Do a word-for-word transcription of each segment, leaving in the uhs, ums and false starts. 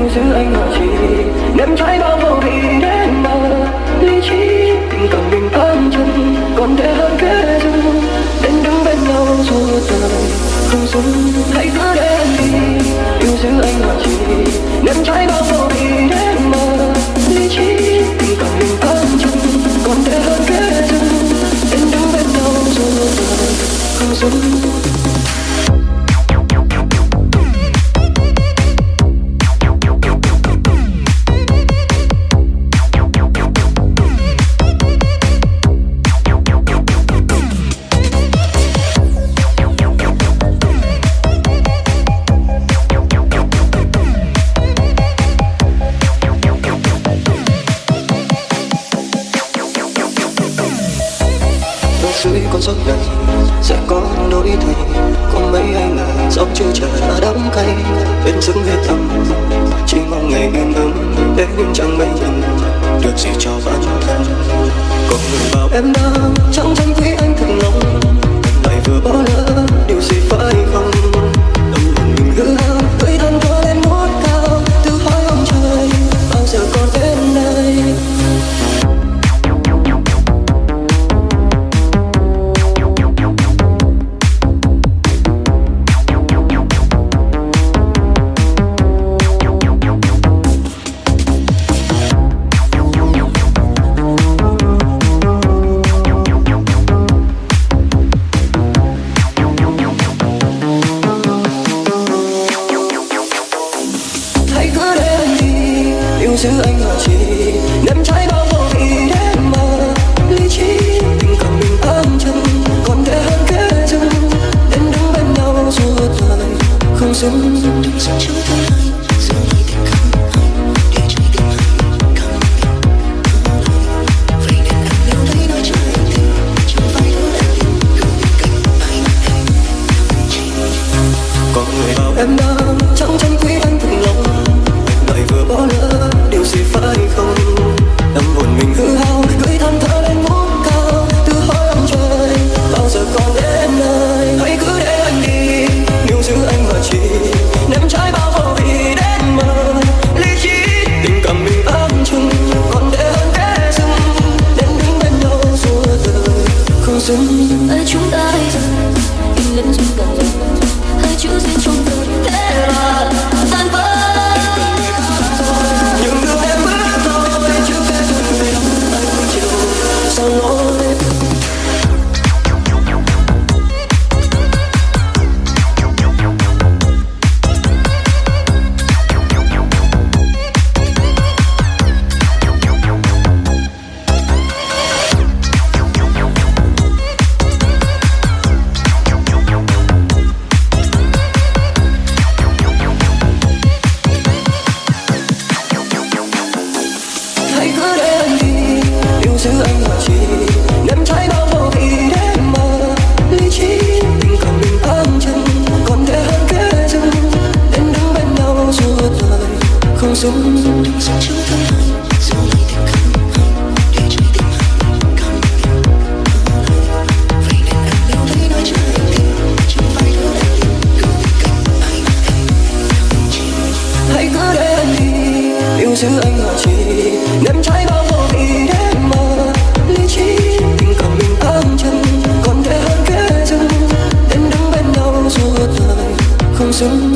yêu giữ anh là chỉ ném trái bao vô vị để mà lý trí tình cảm mình tan chân còn tệ hơn kẻ dư đến đứng bên nhau suốt đời không dừng hãy cứ để anh đi yêu giữ anh là chỉ ném trái bao vô vị để mà lý trí tình cảm mình tan chân còn tệ hơn kẻ dư đến đứng bên nhau suốt đời không dừng. Con giấc này sẽ có đổi thay, có mấy ai ngờ gió chưa chờ đã đắng cay bên dưng hết tâm, chỉ mong ngày yên ấm để nhưng chẳng mấy lần được gì cho bản thân. Có người bảo em đang chẳng tranh quý anh thật lòng, lại vừa bỏ lỡ điều gì phải không? Tâm hồn mình hư hao, tuổi thân có lên ngút cao, tự hỏi ông trời bao giờ còn đến đây. Giữ anh là chỉ ném trái bao vô vị để mà lý trí tình cảm mình tan chân còn tệ hơn kẻ dư đến đứng bên nhau suốt đời không dừng. Có người bảo em đang chẳng tranh quý anh thật lòng, lại vừa bỏ lỡ điều gì phải không? Tâm hồn mình hư hao, gửi than thở lên ngút cao, tự hỏi ông trời bao giờ còn đến nơi. Hãy cứ để anh đi, níu giữ anh mà chỉ ném trái bao vô vị đến mơ lý trí tình cảm mình ấm chung còn tệ hơn kẻ dưng đến đứng bên nhau suốt đời không dừng. Ở chúng ta bây giờ in lên dung cảm dần hai chữ duyên trong đời thế là tan vỡ. Sao nói hãy cứ để anh đi yêu giữ anh là chỉ ném trái bao vô vị để mà lý trí tình cảm mình tan chân còn tệ hơn kẻ dư đến đứng bên nhau suốt đời không dừng. Hãy cứ để anh đi yêu giữ anh là chỉ ném trái bao vô vị để mà lý trí tình cảm mình tan chân còn tệ hơn kẻ dư đến đứng bên nhau suốt đời không dừng.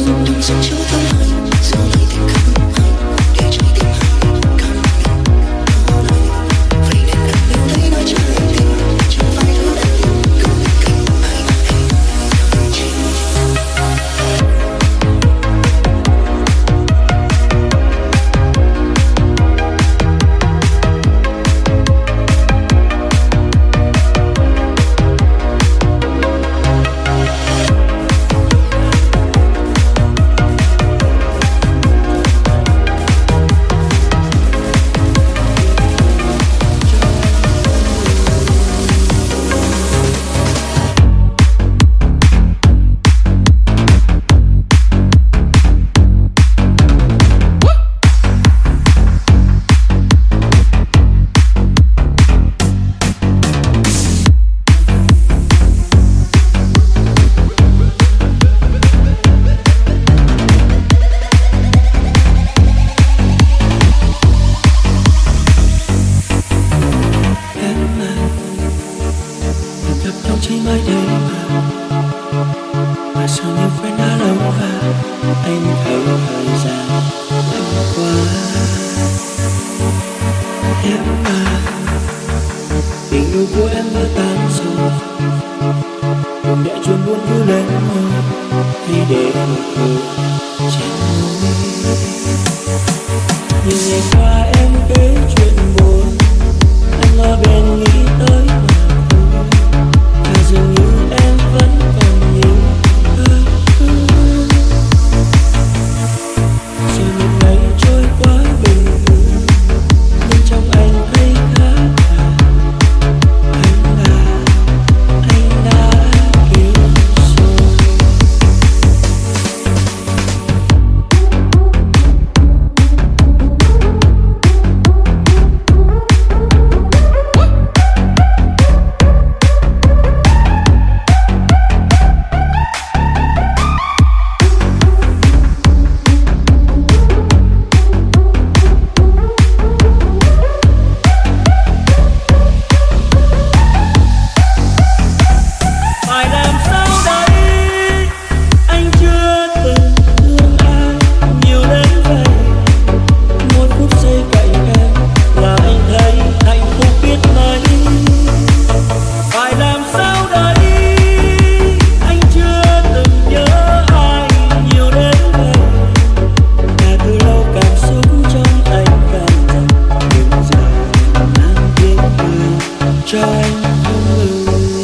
anh thấy thời gian lạnh quá. Em à, tình yêu của em đã tan rồi, đừng để chuyện buồn cứ lên môi, hãy để một cười trên môi. Nhiều ngày qua em kể chuyện buồn, anh ở bên nghĩ tới mà thôi, và dường như em vẫn còn nhiều ước ước. Rồi một ngày trôi qua bình thường, bên trong anh thấy khác lạ. Anh là anh đã yêu rồi. Phải làm sao đây, anh chưa từng thương ai nhiều đến vậy. Mỗi phút giây cạnh em là anh thấy hạnh phúc biết mấy. Phải làm sao đây, anh chưa từng nhớ ai nhiều đến vậy. Đã từ lâu cảm xúc trong anh càng dần, nhưng giờ em mang tiếng cười cho anh không ngừng.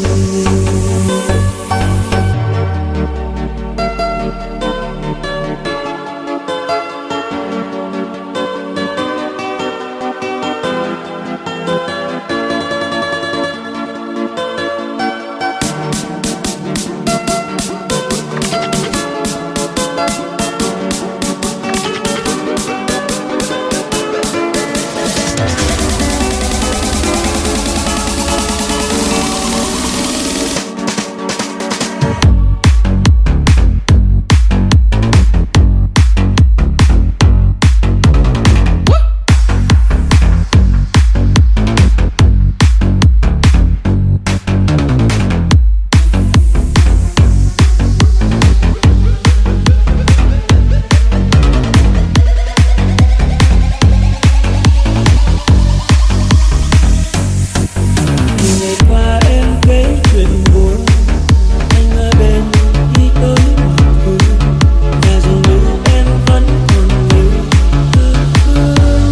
Nhiều ngày qua em kể chuyện buồn, anh ở bên nghĩ tới mọi thứ, và dường như em vẫn còn nhiều ước ước.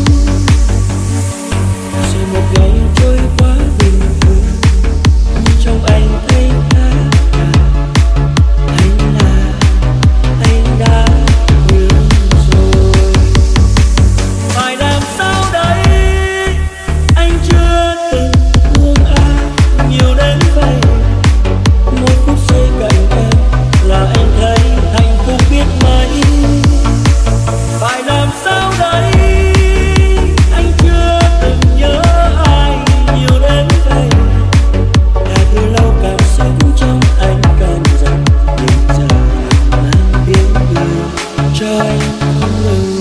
Rồi một ngày trôi qua bình thường, nhưng trong anh thấy khác lạ. Anh là anh đã yêu rồi. Phải làm sao đây, anh chưa từng thương ai nhiều đến vậy. Mỗi phút giây cạnh em là anh thấy hạnh phúc biết mấy. Phải làm sao đây, anh chưa từng nhớ ai nhiều đến vậy. Đã từ lâu cảm xúc trong anh càng dần, nhưng giờ em mang tiếng cười cho anh không ngừng.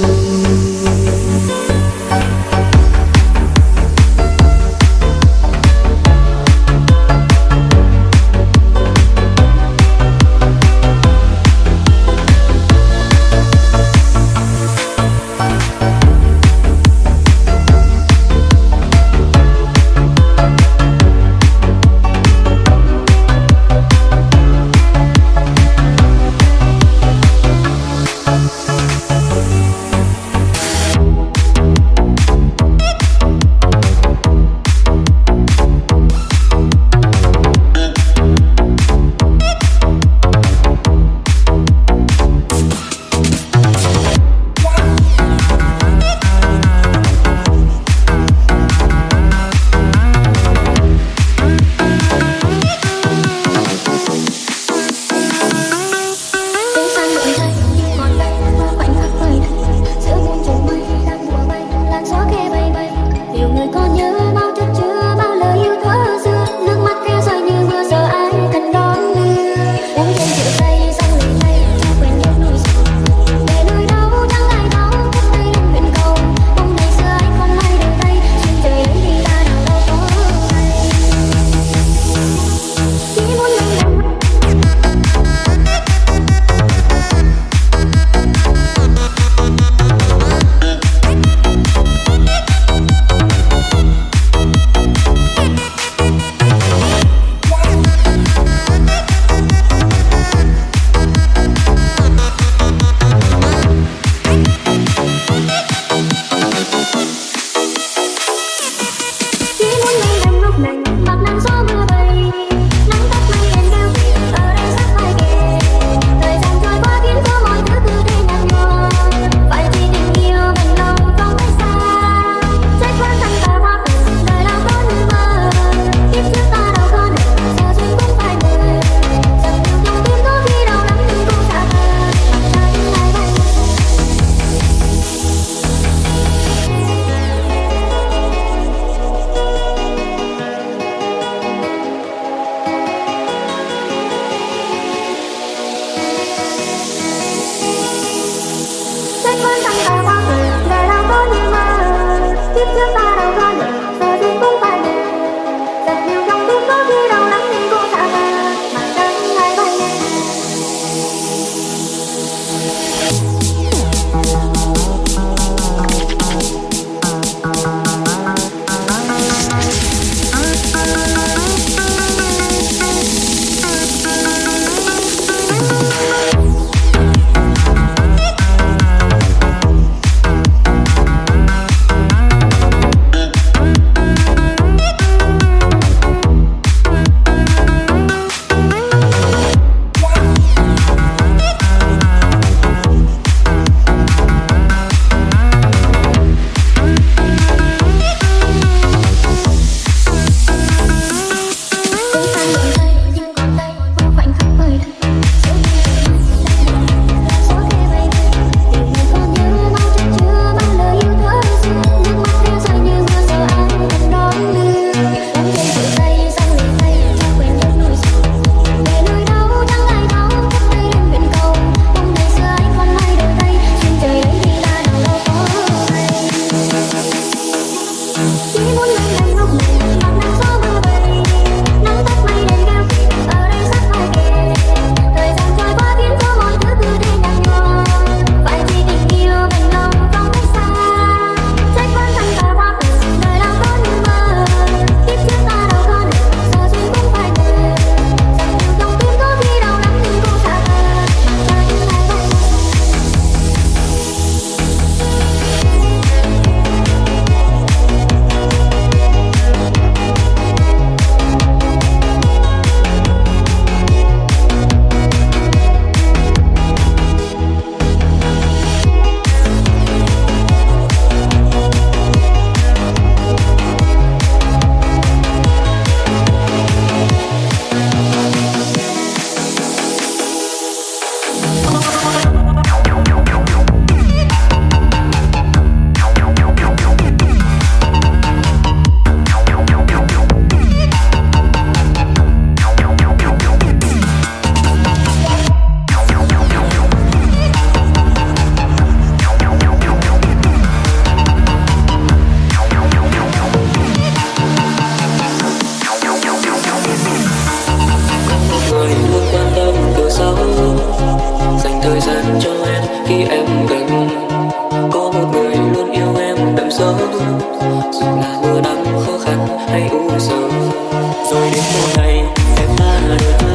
em gần. Có một người luôn yêu em đậm sâu, dù là mưa nắng khó khăn hay u sầu. Rồi đến một ngày em đã đổi thay,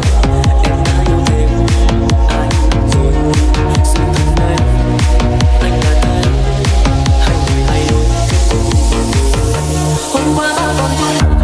em đã yêu thêm anh rồi. Sự thật này anh đã thấy hai người thay đổi kết cục. Hôm qua ta còn chung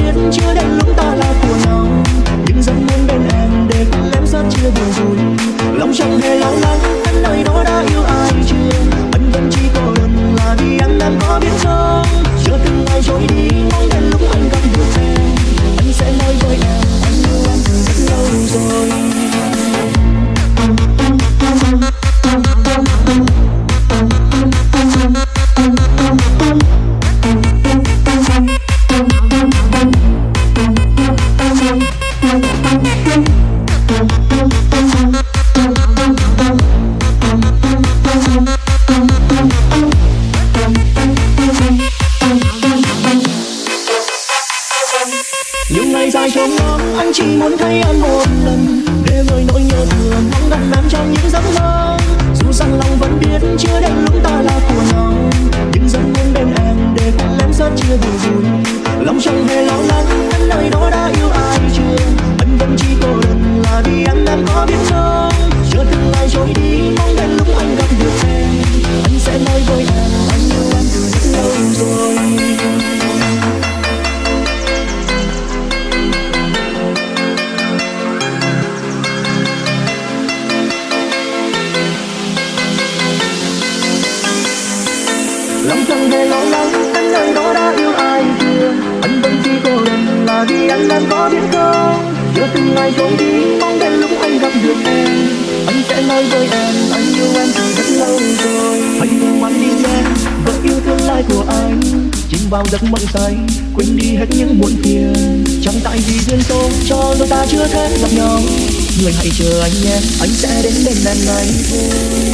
chưa đến lúc ta là của nhau, nhưng giấc mơ bên em để em rất chưa buồn vui. lòng chẳng hề lo lắng anh nơi đó đã yêu ai chưa. Anh vẫn chỉ có lần là vì anh em có biết không, chờ từng ngày trôi đi mong đến lúc anh gặp được em, anh sẽ nói với em anh yêu em từ rất lâu rồi. Những ngày dài trông ngóng anh chỉ muốn thấy em một lần, để vơi nỗi nhớ thương mong gặp em trong những giấc mơ. Dù rằng lòng vẫn biết chưa đến lúc ta là của nhau, nhưng rất muốn bên em để cùng em rất chưa buồn vui. Lòng chẳng hề lo lắng anh nơi đó đã yêu ai chưa. Anh vẫn chỉ có lần là vì anh em có biết không, chờ từng ngày trôi đi mong đến lúc anh gặp được em, anh sẽ nói với em anh yêu em từ rất lâu rồi. Lòng chẳng hề lo lắng anh nơi đó đã yêu ai chưa. Anh vẫn chỉ có lần là vì anh em có biết không, chờ từng ngày trôi đi mong đến lúc anh gặp được em, anh sẽ nói với em anh yêu em từ rất lâu rồi. Hãy cùng anh đi nhé, vợ yêu tương lai của anh, chìm vào giấc mộng say quên đi hết những muộn phiền. Chẳng tại vì duyên số cho đôi ta chưa thể gặp nhau, người hãy chờ anh nhé, anh sẽ đến bên em ngay thôi.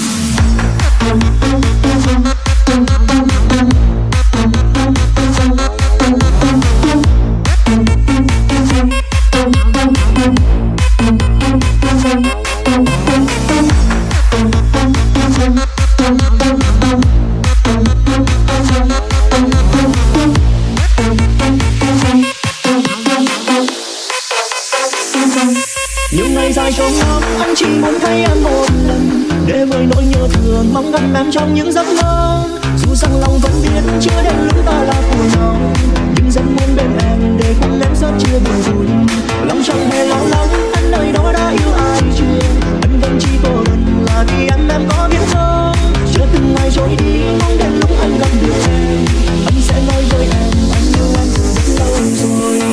Những ngày dài trông ngóng anh chỉ muốn thấy em một lần, để vơi nỗi nhớ thương mong gặp em trong những giấc mơ. Dù rằng lòng vẫn biết chưa đến lúc ta là của nhau, nhưng rất muốn bên em để cùng em rất chưa buồn vui. Lòng chẳng hề lo lắng anh nơi đó đã yêu ai chưa. Anh vẫn chỉ có lần là vì anh em có biết không, chờ từng ngày trôi đi mong đến lúc anh gặp được em, anh sẽ nói với em anh yêu em từ rất lâu rồi.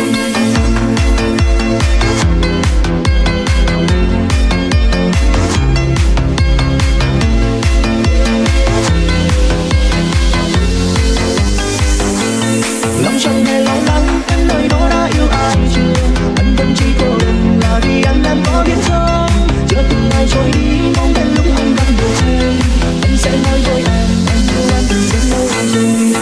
Lòng chẳng hề lo lắng anh nơi đó đã yêu ai chưa. Anh vẫn chỉ có lần là vì anh em có biết không, chờ từng ngày trôi đi mong đến lúc anh gặp được em, anh sẽ nói với em anh yêu em từ rất lâu rồi.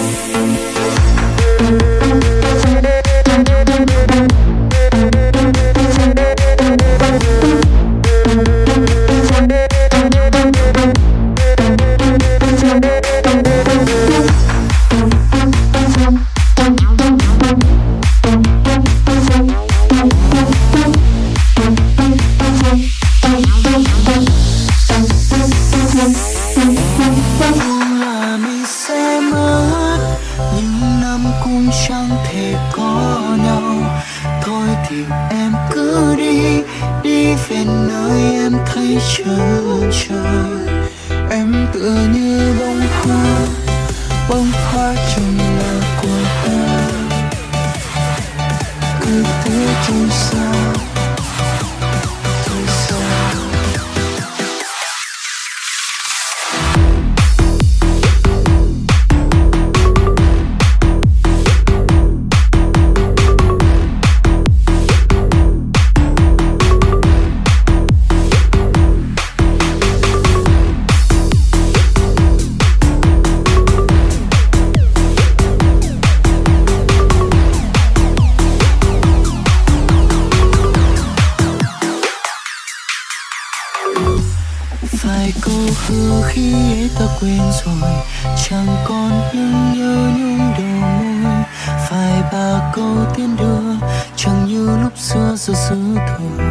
Phải câu hứa khi ấy ta quên rồi, chẳng còn những nhớ nhung đầu môi. Phải ba câu tiến đưa, chẳng như lúc xưa giờ xứ thôi.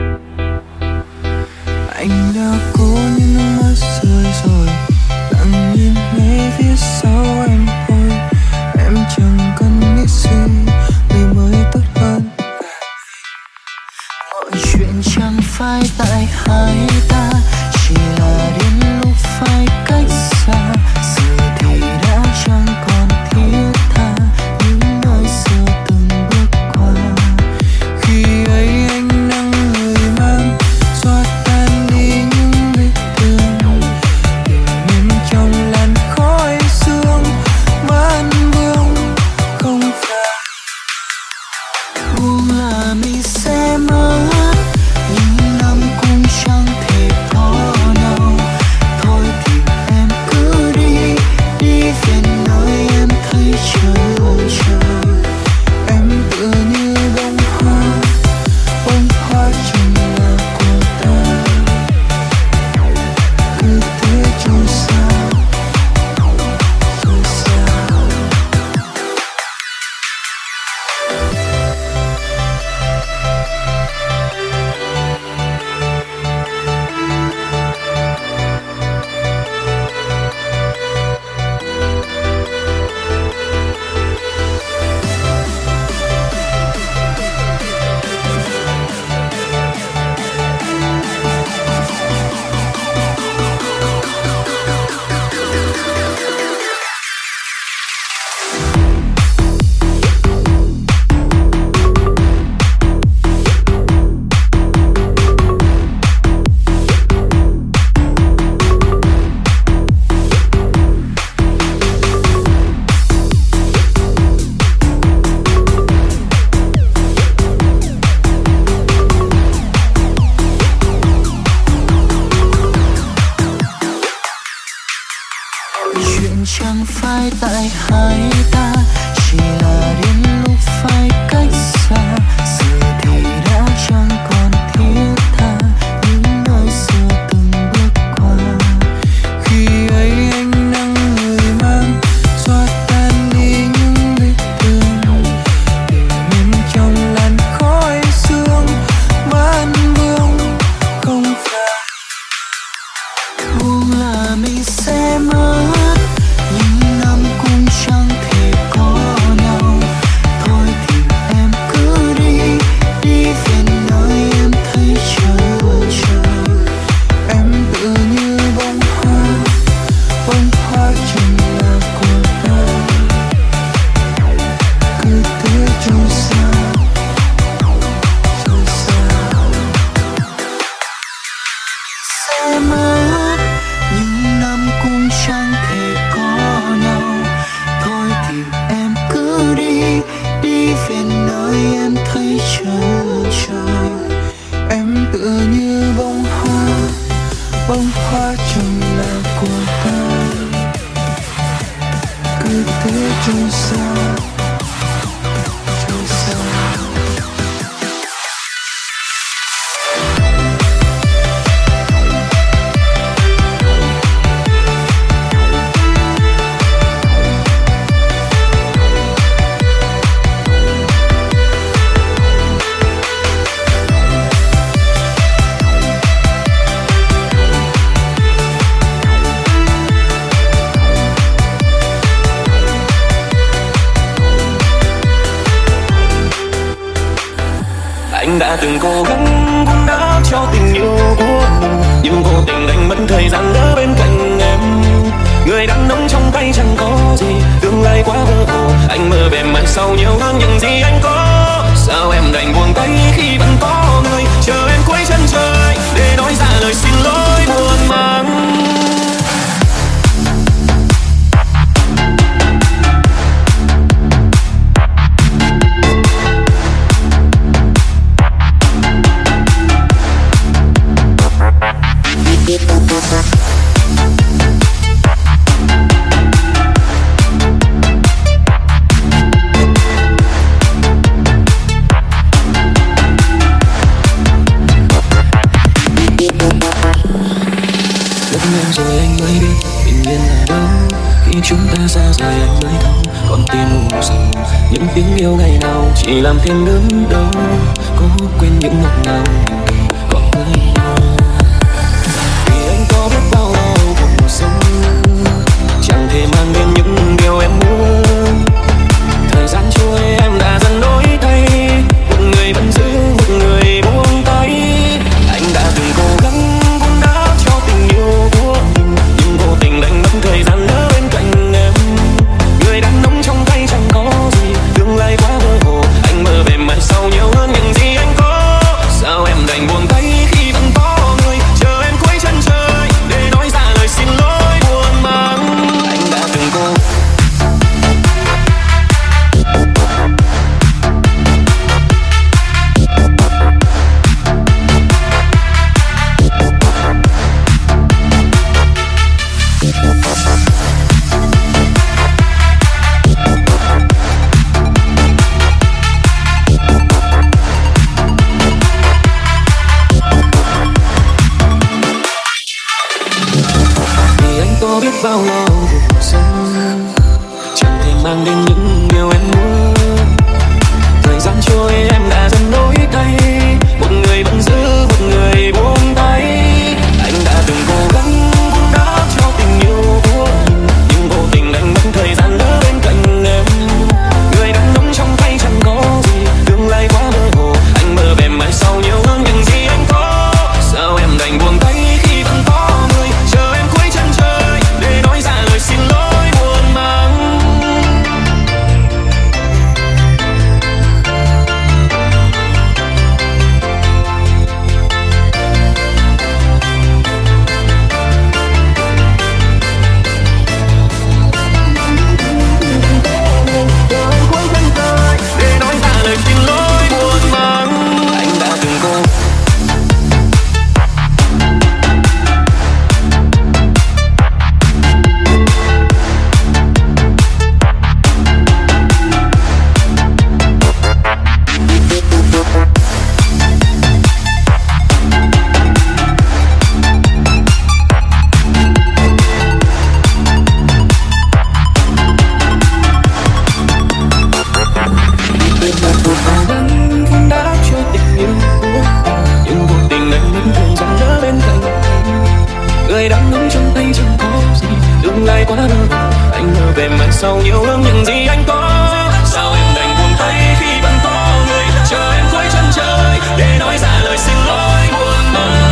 Anh đã cố nhưng nước mắt rơi rồi, lặng nhìn ngay phía sau em thôi. Em chẳng cần nghĩ gì vì mới tốt hơn. Mọi chuyện chẳng phải tại hai không phải tại hai ta, chỉ là đến lúc phải cách xa. Giờ thì đã chẳng còn thiết tha những nơi xưa từng bước qua. Khi ấy ánh nắng người mang xóa tan đi những vết thương, để mình trong làn khói sương vẫn vương. Không phải buông là mình sẽ mất những năm cũng chẳng thể có nhau. Thôi thì em cứ đi, đi về nơi em thấy chờ chờ. Em tự như bông hoa, bông hoa chẳng là của ta, cứ thế trôi xa, trôi xa. Sẽ mất những năm cũng chẳng thể có nhau. Thôi thì em cứ đi, đi về nơi em thấy chờ chờ. Em tựa như bông hoa, bông hoa chẳng là của ta, cứ thế trôi xa, trôi xa. Anh đã từng cố gắng vun đắp cho tình yêu của mình, nhưng vô tình đánh mất thời gian ở bên cạnh em. Người đàn ông trong tay chẳng có gì, tương lai quá mơ hồ. Anh mơ về mai sau nhiều hơn những gì anh có. Sao em đành buông tay khi vẫn có người chờ em cuối chân trời để nói ra lời xin lỗi buồn mang. Rồi anh mới biết bình yên là đâu, khi chúng ta xa rời anh mới thấu còn tim u sầu. Những tiếng yêu ngày nào chỉ làm thêm đớn đau, cố quên những ngọt ngào còn với nhau. Vì anh có biết bao lâu cuộc sống chẳng thể mang đến những điều em muốn. Thời gian trôi em đã dần đổi thay, một người vẫn giữ một người buông tay. Anh đã từng cố gắng vun đắp cho tình yêu của mình, nhưng vô tình đánh mất thời gian ở bên cạnh em. Người đàn ông trong tay chẳng có gì, tương lai quá mơ hồ. Anh mơ về mai sau nhiều hơn những gì anh có. Sao em đành buông tay khi vẫn có người chờ em cuối chân trời để nói ra lời xin lỗi buồn mang. Anh đã từng cố biết bao lâu cuộc sống chẳng thể mang đến những điều em muốn. Thời gian trôi em đã dần đổi thay, một người vẫn giữ một người buông tay. Anh đã từng cố gắng vun đắp cho tình yêu của mình, nhưng vô tình đánh mất thời gian ở bên cạnh em. Người đàn ông trong tay chẳng có gì, tương lai quá mơ hồ. Anh mơ về mai sau nhiều hơn những gì anh có. Sao em đành buông tay khi vẫn có người chờ em cuối chân trời để nói ra lời xin lỗi buồn mang. ai quá bờ vờ. Anh mơ về mặt sau nhiều hơn những gì anh có. Sao em đành buông tay khi vẫn có người chờ em cuối chân trời để nói ra lời xin lỗi buồn bã.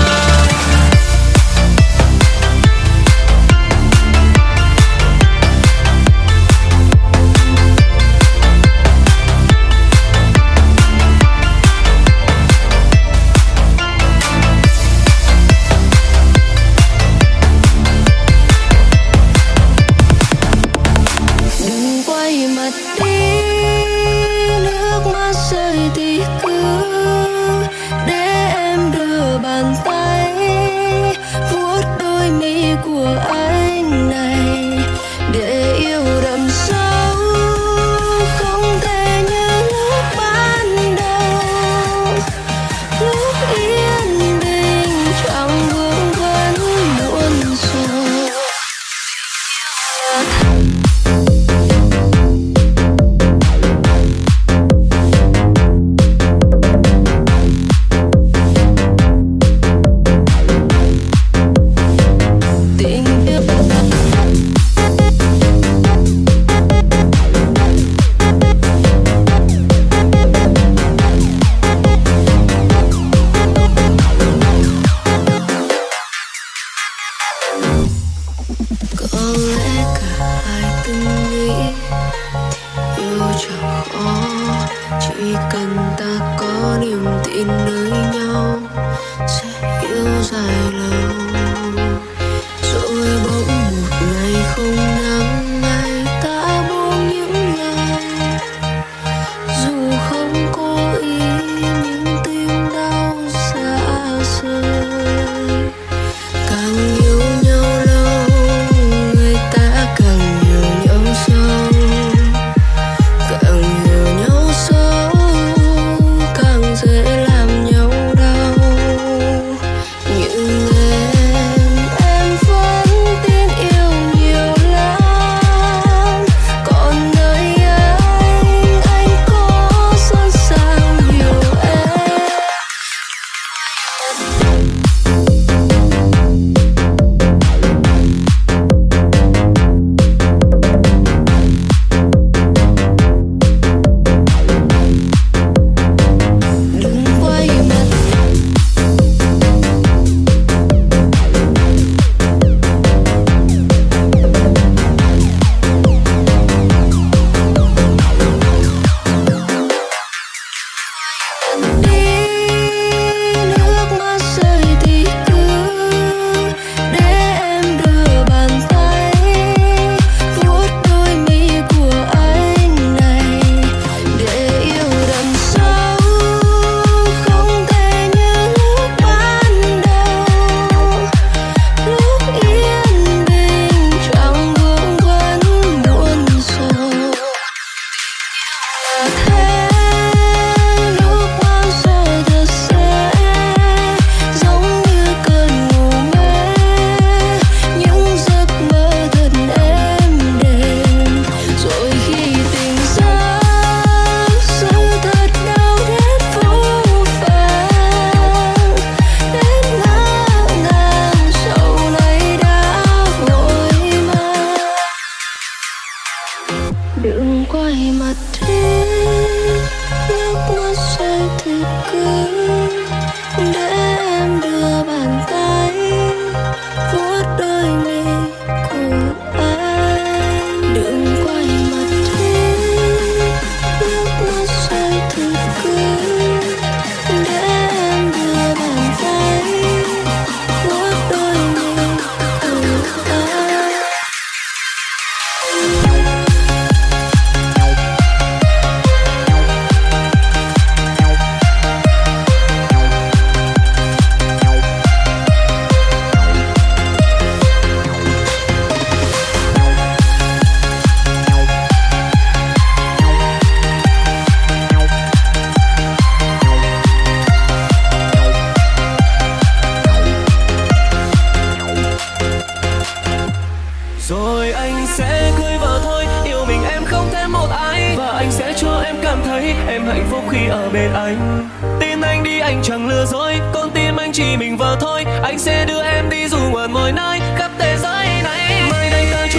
em hạnh phúc khi ở bên anh. Tin anh đi, anh chẳng lừa dối, con tim anh chỉ mình vợ thôi. Anh sẽ đưa em đi dù ở mọi nơi khắp thế giới này. Mai đây ta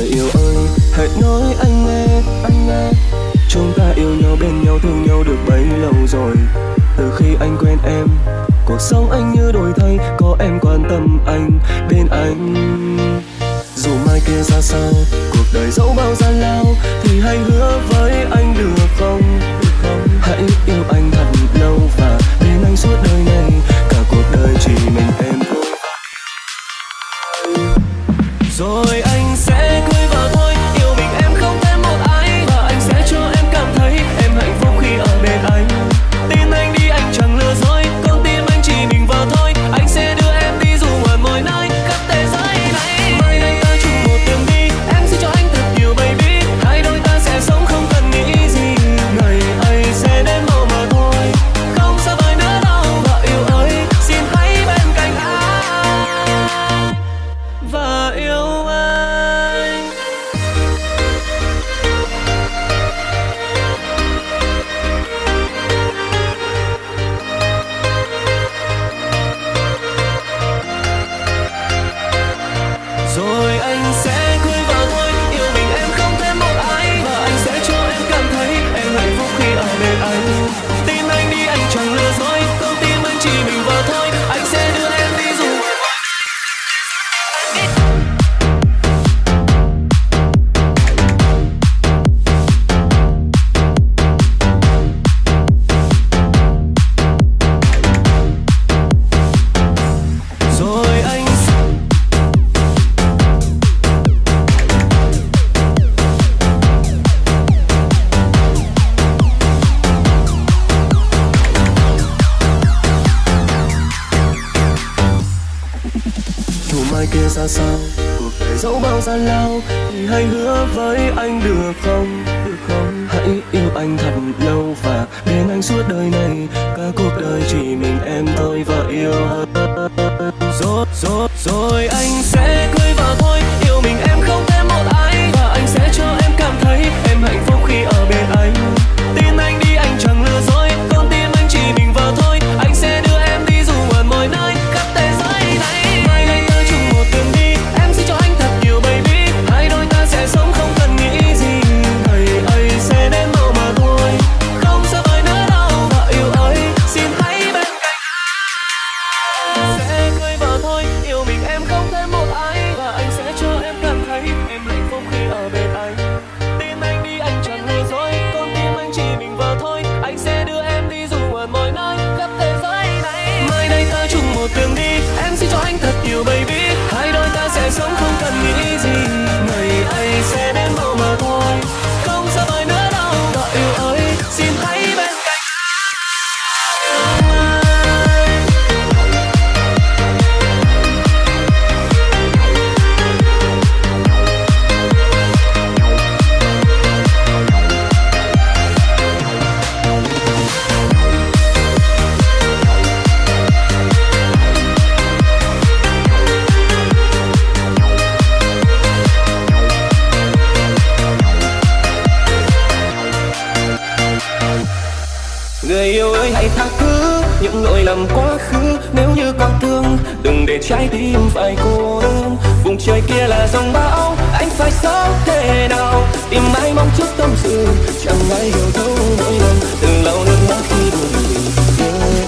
yêu ơi, hãy nói anh nghe, anh nghe. Chúng ta yêu nhau, bên nhau, thương nhau được bấy lâu rồi. Từ khi anh quen em, cuộc sống anh như đổi thay. Có em quan tâm anh, bên anh. Dù mai kia ra sao, cuộc đời dẫu bao gian lao, thì hãy hứa với anh được không? Được không? Hãy yêu anh thật lâu và bên anh suốt đời này. Cả cuộc đời chỉ mình em thôi. Rồi anh sẽ cưới vợ thôi. Yêu mình em không thêm một ai. Và anh sẽ cho em cảm thấy em hạnh phúc khi ở bên anh. Tin anh đi, anh chẳng lừa dối. Con tim anh chỉ mình vợ thôi. Anh sẽ đưa em đi dù ở mọi nơi khắp thế giới này. Mai đây ta chung một đường đi. Em sẽ cho anh thật nhiều baby. Hai đôi ta sẽ sống không cần nghĩ gì. Ngày ấy sẽ đến mau mà thôi. Không xa vời nữa đâu. Vợ yêu ơi, xin hãy bên cạnh anh. Và yêu anh. Rồi anh sẽ cưới vợ thôi. Yêu mình em không thêm một ai. Và anh sẽ cho em cảm thấy em hạnh phúc khi ở bên anh. Tin anh đi, anh chẳng lừa dối. Con tim anh chỉ mình vợ thôi. Anh sẽ đưa em đi dù rồi anh. Dù mai kia ra sao, cuộc đời dẫu bao gian lao, thì hãy hứa với anh được không? Được không? Hãy yêu anh thật lâu và bên anh suốt đời này. Cả cuộc đời chỉ mình em thôi và yêu hơn. Rồi, rồi, rồi anh sẽ cưới vợ thôi. Yêu mình em không thêm một ai. Và anh sẽ cho em cảm thấy em hạnh phúc khi ở bên anh. Tin anh đi, anh chẳng lừa dối. Con tim anh chỉ mình vợ thôi. Anh sẽ đưa em đi dù ở mọi nơi khắp thế giới này. Mai đây ta chung một đường đi. Em sẽ cho anh thật nhiều baby. Hai đôi ta sẽ sống không cần nghĩ gì. Ngày ấy sẽ đến mau mà thôi. Không xa vời nữa đâu. Vợ yêu ơi, xin hãy bên cạnh anh. Sẽ cưới vợ thôi. Yêu mình em không thêm một ai. Và anh sẽ cho em cảm thấy em hạnh phúc khi ở bên anh. Tin anh đi, anh chẳng lừa dối. Con tim anh chỉ mình vợ thôi. Anh sẽ đưa em đi dù ở mọi nơi khắp thế giới này. Mai đây ta chung một đường đi. Em sẽ cho anh thật nhiều baby. Hai đôi ta sẽ sống không cần nghĩ gì. Ngày ấy sẽ đến mau mà thôi. Không xa vời nữa đâu. Vợ yêu ơi, xin hãy bên cạnh anh. Người yêu ơi, hãy tha thứ những lỗi lầm quá khứ. Nếu như còn thương, đừng để trái tim phải cô đơn. Vùng trời kia là dòng bão, anh phải sống thế nào? Tìm ai mong chút tâm sự, chẳng ai hiểu thấu nỗi lòng. Từng lau nước mắt khi buồn vì nhớ em.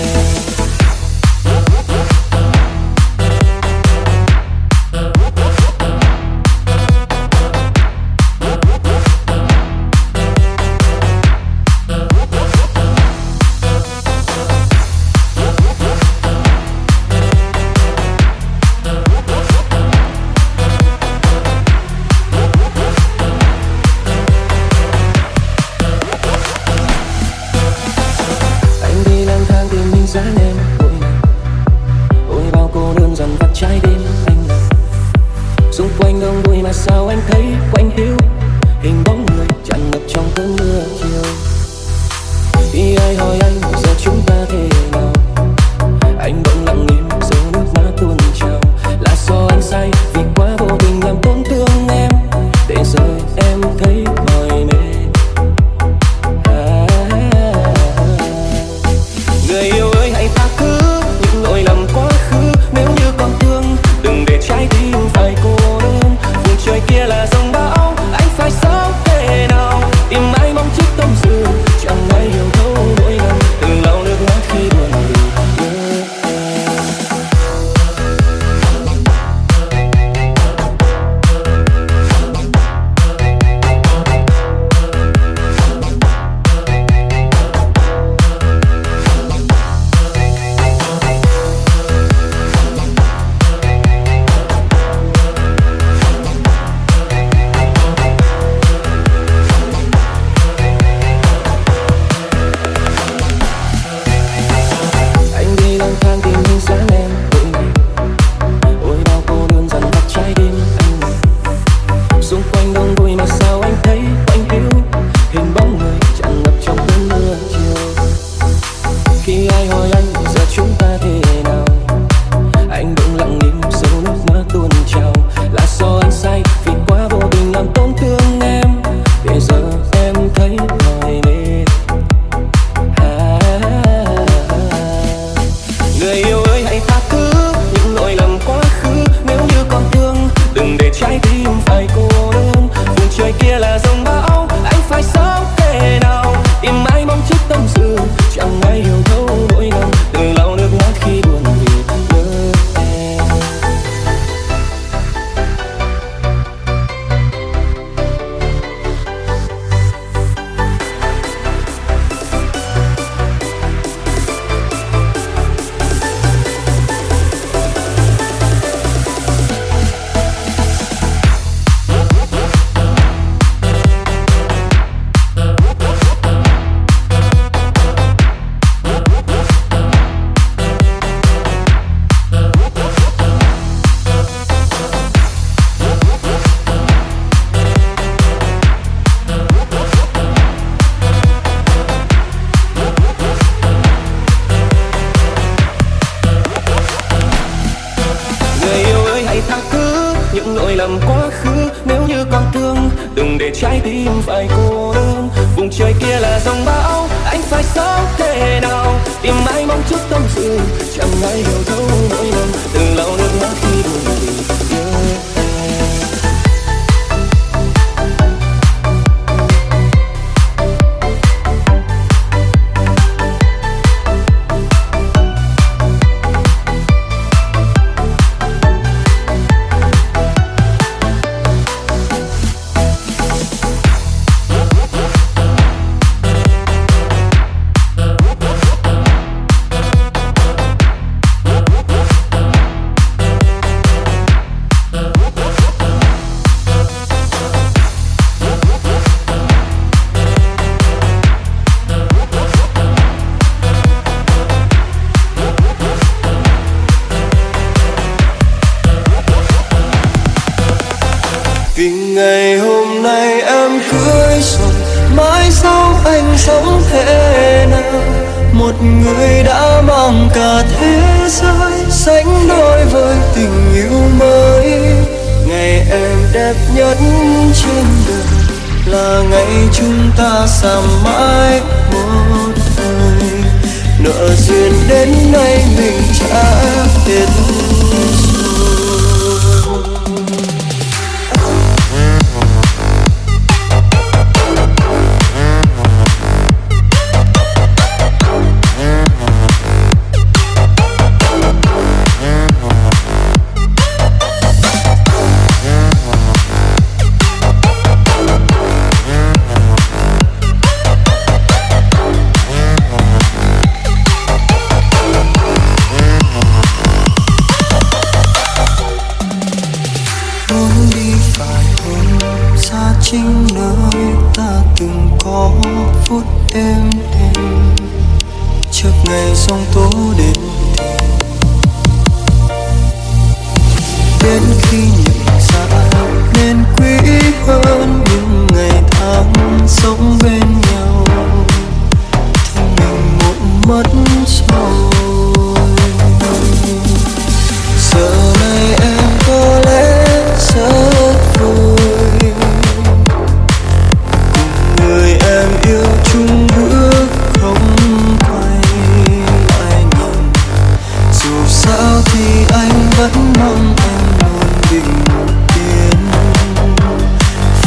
Sao anh thấy quanh hiu hình bóng người tràn ngập trong cơn mưa chiều. Khi ai hỏi anh giờ chúng ta thế nào, anh vẫn lặng im giọt nước mắt tuôn trào. Là do anh sai vì quá vô tình làm tổn thương em, để rồi em thấy mỏi mệt. À, người yêu ơi, hãy tha thứ những lỗi lầm quá khứ. Nếu như còn thương, đừng để trái tim phải cô đơn. Vùng trời kia là dòng bão, anh phải sống thế nào tìm ai mong chiếc tâm sự, chẳng ai hiểu thấu nỗi lòng từng lau nước mắt khi buồn vì nhớ em. Vì ngày hôm nay em cưới rồi, mãi sau anh sống thế nào? Một người đã mang cả thế giới, sánh đôi với tình yêu mới. Ngày em đẹp nhất trên đời là ngày chúng ta xa mãi một đời. Nợ duyên đến nay mình trả hết rồi. Chính nơi ta từng có phút êm đềm, trước ngày giông tố đến đến khi nhận ra nên quý hơn những ngày tháng sống bên nhau thì mình muộn mất rồi. Giờ này em có lẽ rất vui người em yêu chung bước không quay lại nhìn.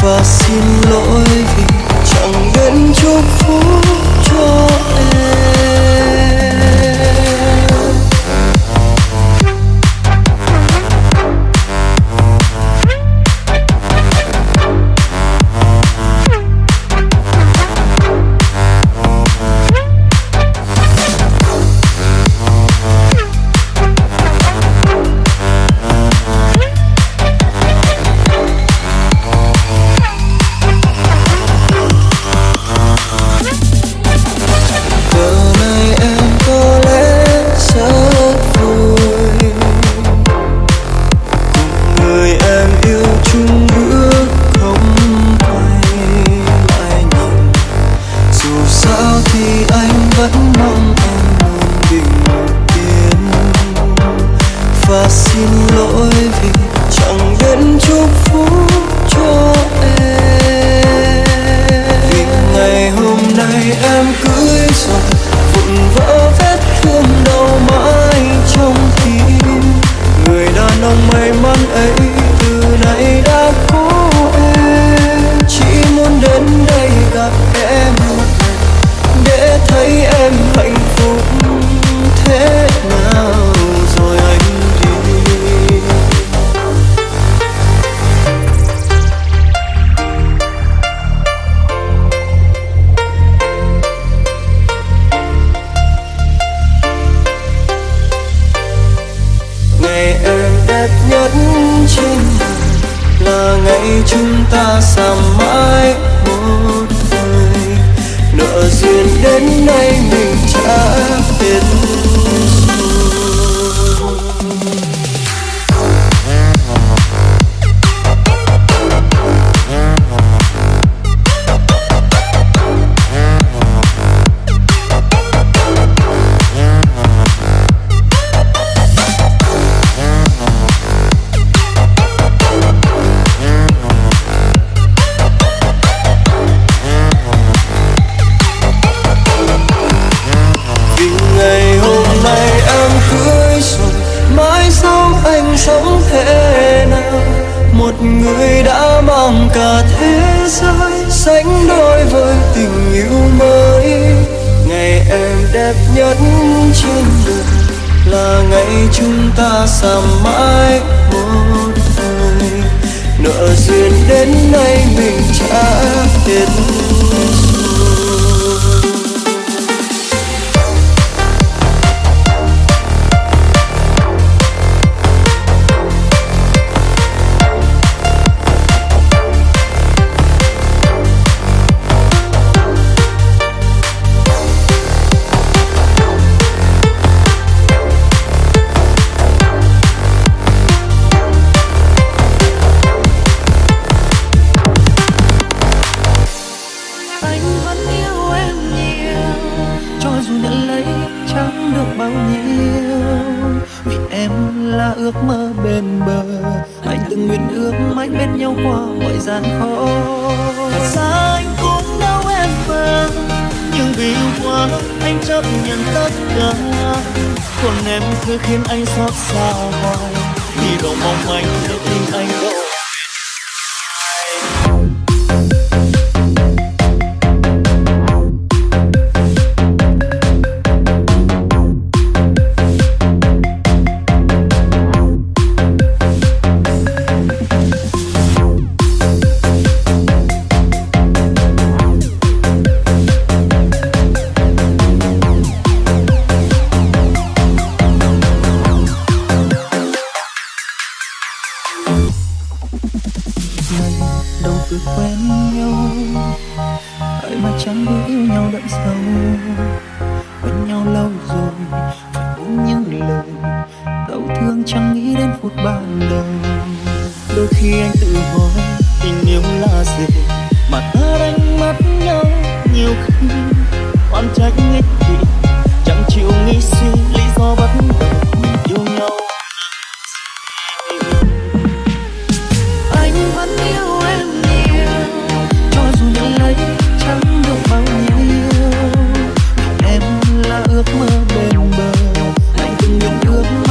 và xin lỗi vì chẳng đến chúc phúc cho em.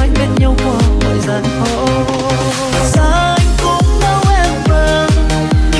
Xa anh cũng đâu em vàng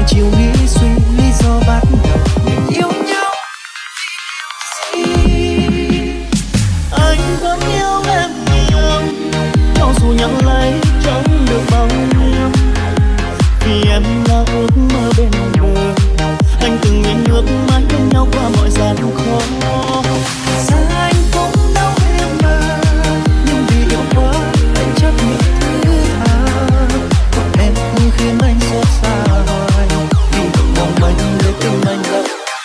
chiều nghĩ suy lý do bắt đầu mình yêu nhau. Anh vẫn yêu em nhiều, cho dù nhận lấy chẳng được bao nhiêu, vì em là ước mơ bên bờ. Anh từng nguyện ước mãi bên nhau qua mọi gian khó. Xa anh cũng đau em mà, nhưng vì yêu quá anh chấp nhận thứ tha. Còn em cũng khiến anh xót xa hoài, vì vẫn mong manh để tim anh đau.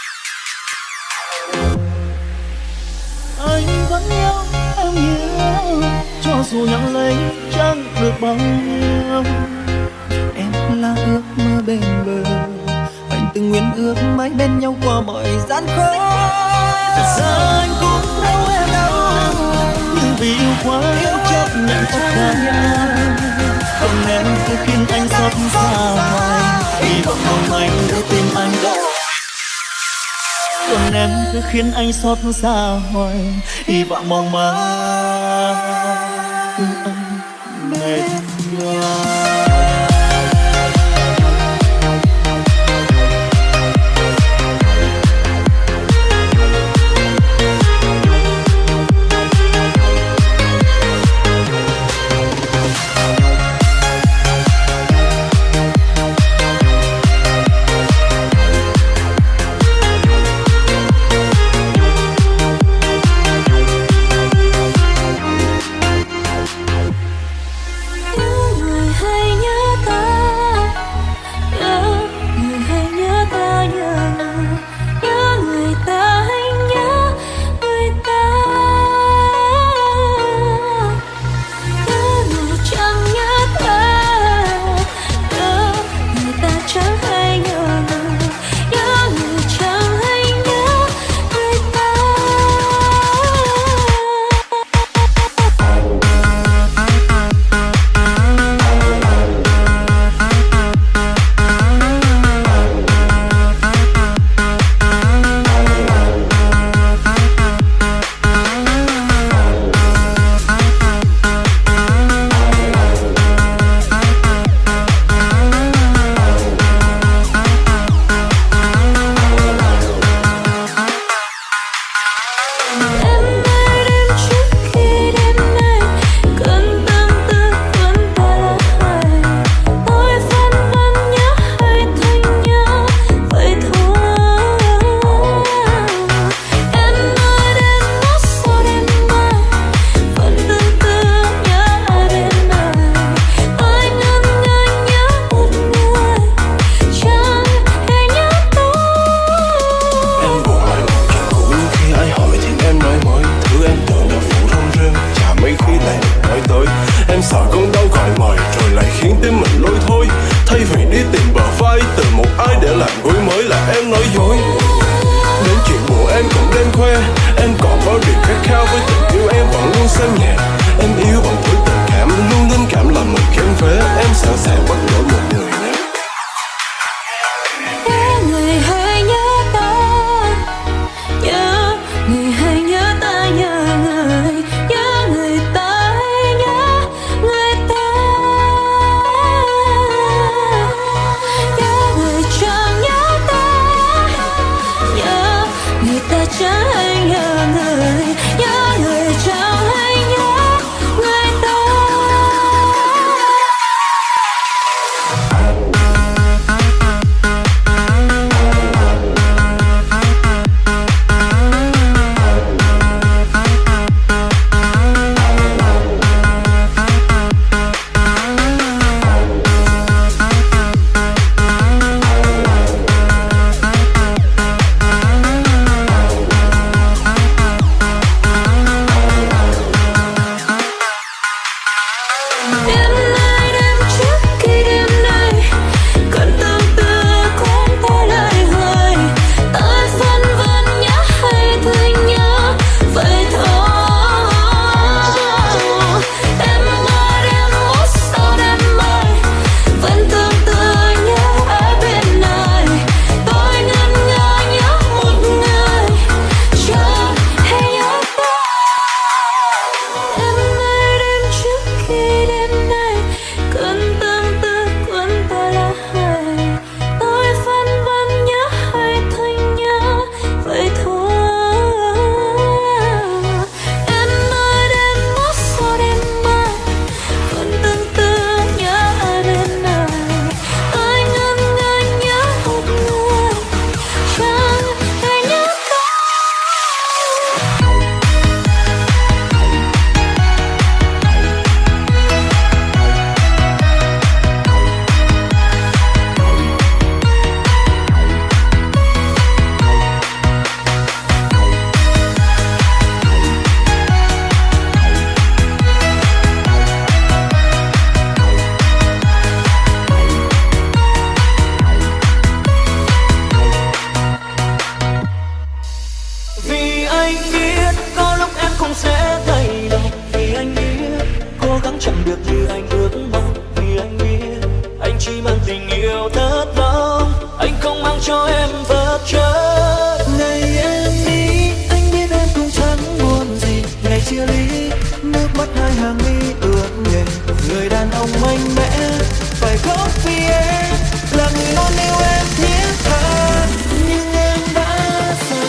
Anh vẫn yêu em nhiều, cho dù nhận lấy chẳng được bao nhiêu. Em là ước mơ bên bờ, anh từng nguyện ước mãi bên nhau qua mọi gian khó. Giờ anh cũng đâu em đâu, nhưng vì yêu quá em chấp nhận tất cả. Còn em cứ khiến anh xót xa hoài, hy vọng mong manh để tim anh đau. Còn em cứ khiến anh xót xa hoài, hy vọng mong manh anh mệt nhoài. Người ta chẳng hay nhớ người, nhớ người chẳng hay nhớ cho em vật chất. Ngày em đi anh biết em cũng chẳng buồn gì, ngày chia ly nước mắt hai hàng mi ướt nhẹ. Người đàn ông mạnh mẽ phải khóc vì em là người luôn yêu em thiết tha, nhưng em đã xa.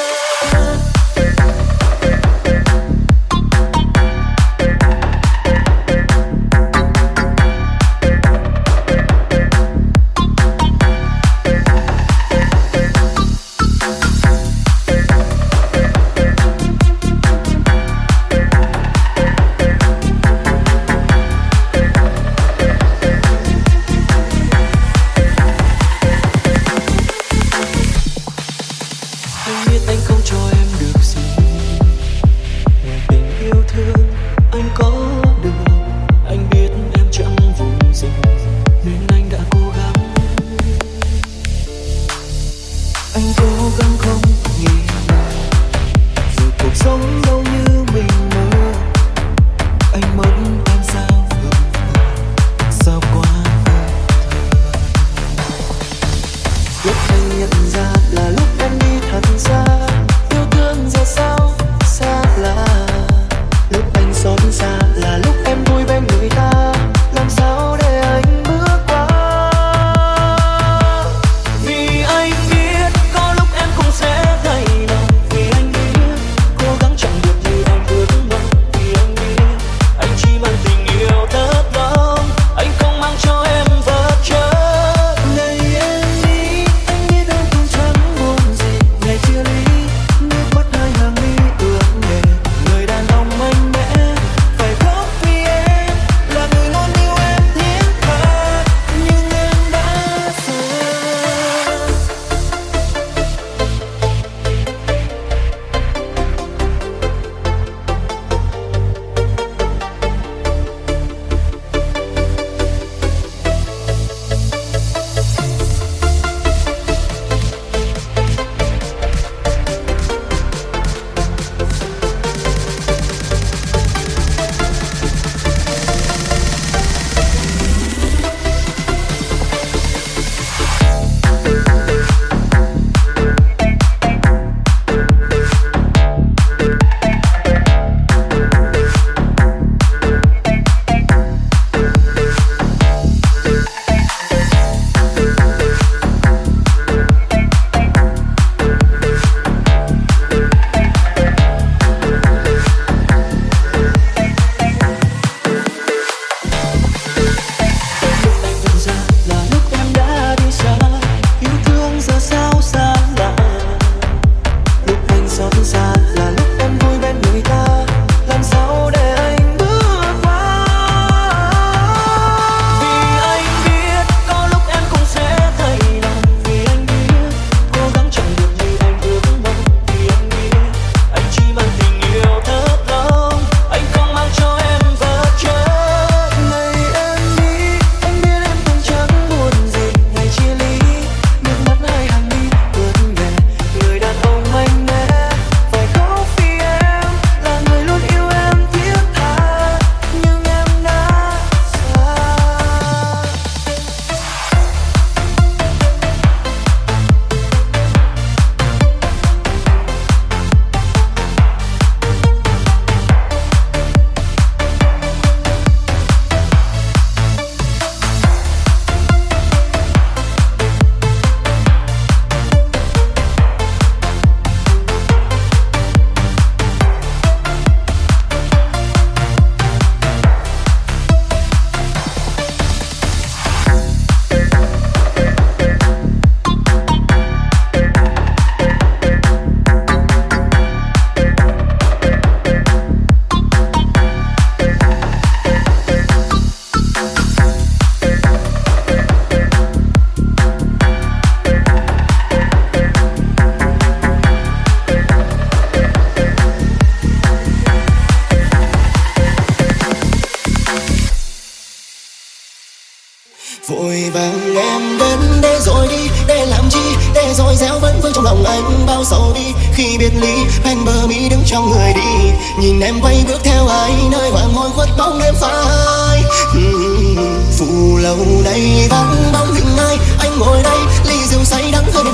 Vội vàng em đến để rồi đi, để làm chi, để rồi gieo vẫn vương trong lòng anh bao sầu đi. Khi biệt ly ven bờ mi đứng trong người đi, nhìn em quay bước theo ai nơi hoàng hôn khuất bóng đêm phai. Phù lâu đây vắng bóng hình ai, anh ngồi đây ly rượu say đắng hơn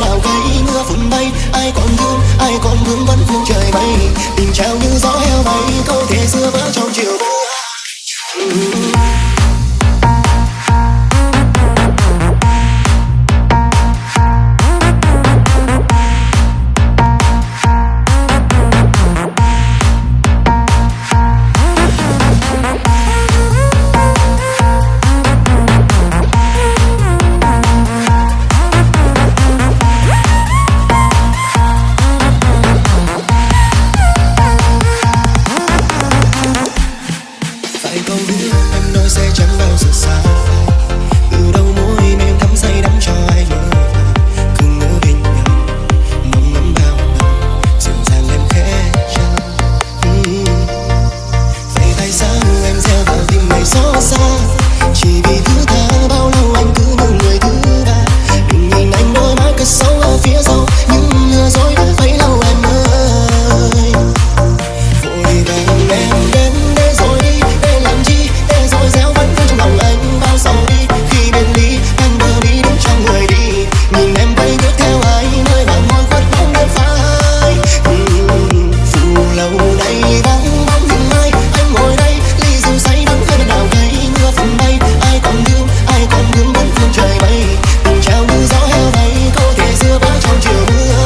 bước theo ai nơi hoàng hôn khuất bóng đêm phai. Uhm, phù lâu nay vắng bóng hình ai, anh ngồi đây ly rượu say đắng hơi đào cây mưa phần bay. Ai còn thương ai còn hướng bốn phương trời bay, tình trao như gió heo bay có thể xưa vỡ trong chiều mưa.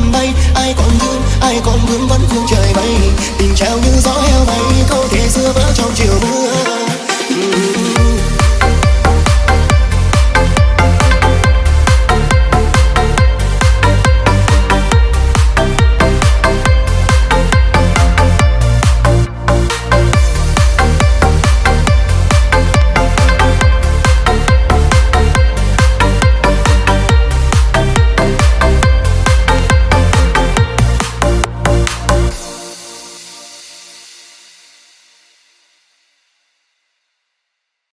Ai còn vương vấn phương trời bay, tình trao như gió heo bay có thể xưa vỡ.